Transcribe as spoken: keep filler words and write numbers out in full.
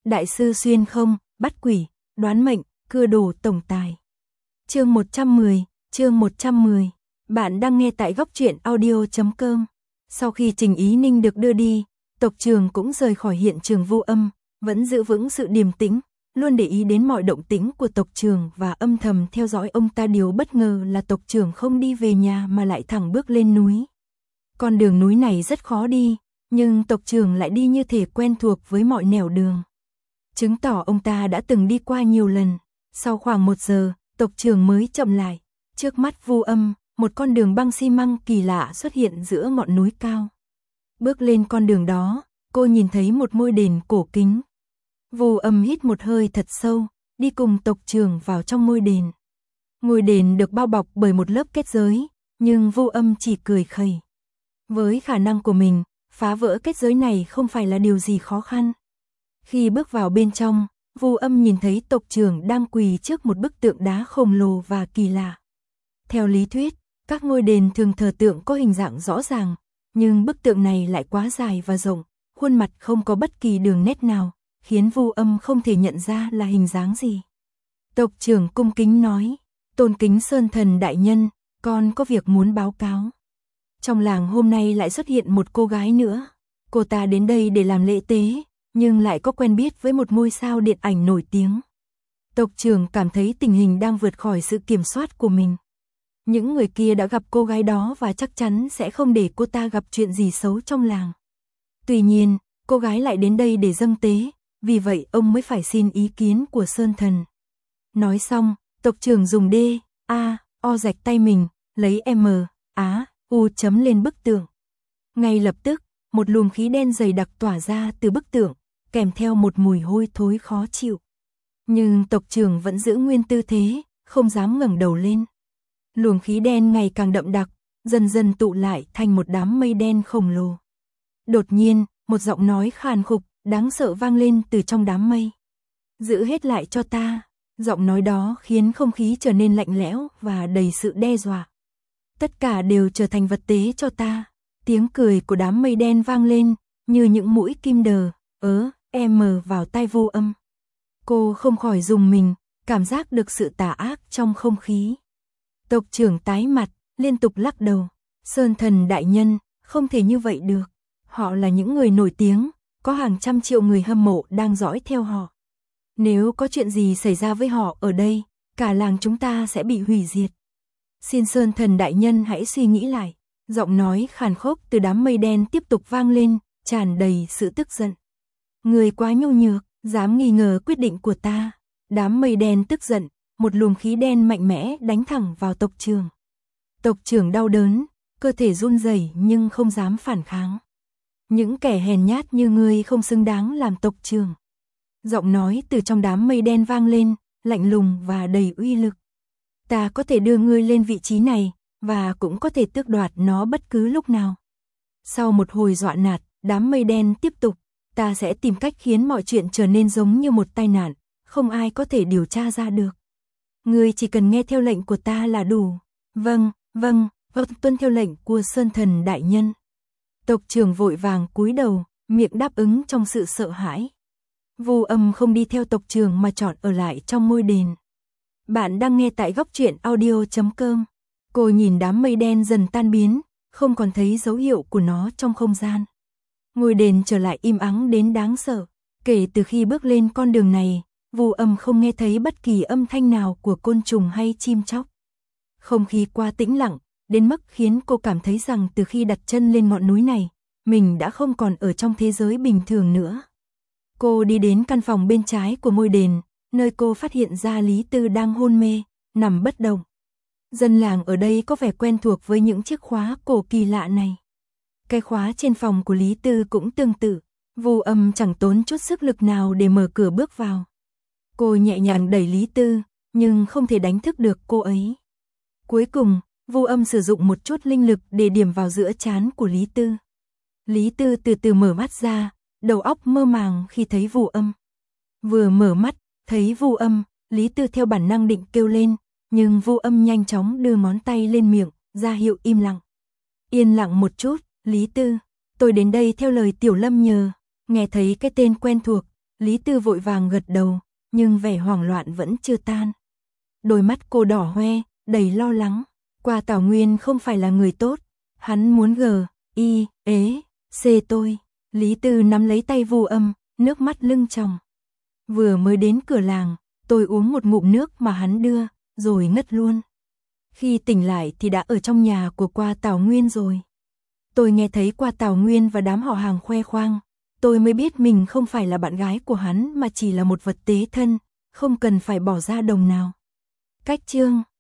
Đại sư xuyên không, bắt quỷ, đoán mệnh, cưa đồ tổng tài. Chương một trăm mười, chương một trăm mười. Bạn đang nghe tại góc truyện audio chấm com. Sau khi Trình Ý Ninh được đưa đi, tộc trưởng cũng rời khỏi hiện trường Vu Âm, vẫn giữ vững sự điềm tĩnh, luôn để ý đến mọi động tĩnh của tộc trưởng và âm thầm theo dõi ông ta. Điều bất ngờ là tộc trưởng không đi về nhà mà lại thẳng bước lên núi. Con đường núi này rất khó đi, nhưng tộc trưởng lại đi như thể quen thuộc với mọi nẻo đường, chứng tỏ ông ta đã từng đi qua nhiều lần. Sau khoảng một giờ, tộc trưởng mới chậm lại. Trước mắt Vu Âm, một con đường băng xi măng kỳ lạ xuất hiện giữa ngọn núi cao. Bước lên con đường đó, cô nhìn thấy một ngôi đền cổ kính. Vu Âm hít một hơi thật sâu, đi cùng tộc trưởng vào trong ngôi đền. Ngôi đền được bao bọc bởi một lớp kết giới, nhưng Vu Âm chỉ cười khẩy. Với khả năng của mình, phá vỡ kết giới này không phải là điều gì khó khăn. Khi bước vào bên trong, Vu Âm nhìn thấy tộc trưởng đang quỳ trước một bức tượng đá khổng lồ và kỳ lạ. Theo lý thuyết, các ngôi đền thường thờ tượng có hình dạng rõ ràng, nhưng bức tượng này lại quá dài và rộng, khuôn mặt không có bất kỳ đường nét nào, khiến Vu Âm không thể nhận ra là hình dáng gì. Tộc trưởng cung kính nói, tôn kính Sơn Thần đại nhân, con có việc muốn báo cáo. Trong làng hôm nay lại xuất hiện một cô gái nữa. Cô ta đến đây để làm lễ tế, nhưng lại có quen biết với một ngôi sao điện ảnh nổi tiếng. Tộc trưởng cảm thấy tình hình đang vượt khỏi sự kiểm soát của mình. Những người kia đã gặp cô gái đó và chắc chắn sẽ không để cô ta gặp chuyện gì xấu trong làng. Tuy nhiên, cô gái lại đến đây để dâng tế, vì vậy ông mới phải xin ý kiến của Sơn Thần. Nói xong, tộc trưởng dùng D, A, O rạch tay mình, lấy M, Á, U chấm lên bức tượng. Ngay lập tức, một luồng khí đen dày đặc tỏa ra từ bức tượng, kèm theo một mùi hôi thối khó chịu. Nhưng tộc trưởng vẫn giữ nguyên tư thế, không dám ngẩng đầu lên. Luồng khí đen ngày càng đậm đặc, dần dần tụ lại thành một đám mây đen khổng lồ. Đột nhiên, một giọng nói khàn khục, đáng sợ vang lên từ trong đám mây. Giữ hết lại cho ta. Giọng nói đó khiến không khí trở nên lạnh lẽo và đầy sự đe dọa. Tất cả đều trở thành vật tế cho ta. Tiếng cười của đám mây đen vang lên, như những mũi kim đờ, ớ, em vào tai Vu Âm. Cô không khỏi rùng mình, cảm giác được sự tà ác trong không khí. Tộc trưởng tái mặt, liên tục lắc đầu. Sơn Thần đại nhân, không thể như vậy được. Họ là những người nổi tiếng, có hàng trăm triệu người hâm mộ đang dõi theo họ. Nếu có chuyện gì xảy ra với họ ở đây, cả làng chúng ta sẽ bị hủy diệt. Xin Sơn Thần đại nhân hãy suy nghĩ lại. Giọng nói khàn khốc từ đám mây đen tiếp tục vang lên, tràn đầy sự tức giận. Người quá nhu nhược, dám nghi ngờ quyết định của ta. Đám mây đen tức giận, một luồng khí đen mạnh mẽ đánh thẳng vào tộc trưởng. Tộc trưởng đau đớn, cơ thể run rẩy nhưng không dám phản kháng. Những kẻ hèn nhát như ngươi không xứng đáng làm tộc trưởng. Giọng nói từ trong đám mây đen vang lên, lạnh lùng và đầy uy lực. Ta có thể đưa ngươi lên vị trí này, và cũng có thể tước đoạt nó bất cứ lúc nào. Sau một hồi dọa nạt, đám mây đen tiếp tục. Ta sẽ tìm cách khiến mọi chuyện trở nên giống như một tai nạn, không ai có thể điều tra ra được. Ngươi chỉ cần nghe theo lệnh của ta là đủ. Vâng, vâng, vâng, tuân theo lệnh của Sơn Thần đại nhân. Tộc trưởng vội vàng cúi đầu, miệng đáp ứng trong sự sợ hãi. Vu Âm không đi theo tộc trưởng mà chọn ở lại trong ngôi đền. Bạn đang nghe tại góc truyện audio chấm com. Cô nhìn đám mây đen dần tan biến, không còn thấy dấu hiệu của nó trong không gian. Ngôi đền trở lại im ắng đến đáng sợ. Kể từ khi bước lên con đường này, Vu Âm không nghe thấy bất kỳ âm thanh nào của côn trùng hay chim chóc. Không khí quá tĩnh lặng, đến mức khiến cô cảm thấy rằng từ khi đặt chân lên ngọn núi này, mình đã không còn ở trong thế giới bình thường nữa. Cô đi đến căn phòng bên trái của ngôi đền, nơi cô phát hiện ra Lý Tư đang hôn mê, nằm bất động. Dân làng ở đây có vẻ quen thuộc với những chiếc khóa cổ kỳ lạ này. Cái khóa trên phòng của Lý Tư cũng tương tự. Vu Âm chẳng tốn chút sức lực nào để mở cửa bước vào. Cô nhẹ nhàng đẩy Lý Tư, nhưng không thể đánh thức được cô ấy. Cuối cùng, Vu Âm sử dụng một chút linh lực để điểm vào giữa trán của Lý Tư. Lý Tư từ từ mở mắt ra, đầu óc mơ màng khi thấy Vu Âm. Vừa mở mắt, thấy Vu Âm, Lý Tư theo bản năng định kêu lên, nhưng Vu Âm nhanh chóng đưa ngón tay lên miệng, ra hiệu im lặng. Yên lặng một chút, Lý Tư, tôi đến đây theo lời Tiểu Lâm nhờ. Nghe thấy cái tên quen thuộc, Lý Tư vội vàng gật đầu, nhưng vẻ hoảng loạn vẫn chưa tan. Đôi mắt cô đỏ hoe, đầy lo lắng. Qua Tảo Nguyên không phải là người tốt, hắn muốn gờ, y, ế, xê tôi. Lý Tư nắm lấy tay Vu Âm, nước mắt lưng tròng. Vừa mới đến cửa làng, tôi uống một ngụm nước mà hắn đưa, rồi ngất luôn. Khi tỉnh lại thì đã ở trong nhà của Qua Tảo Nguyên rồi. Tôi nghe thấy Qua Tảo Nguyên và đám họ hàng khoe khoang, tôi mới biết mình không phải là bạn gái của hắn mà chỉ là một vật tế thân, không cần phải bỏ ra đồng nào. Cách chương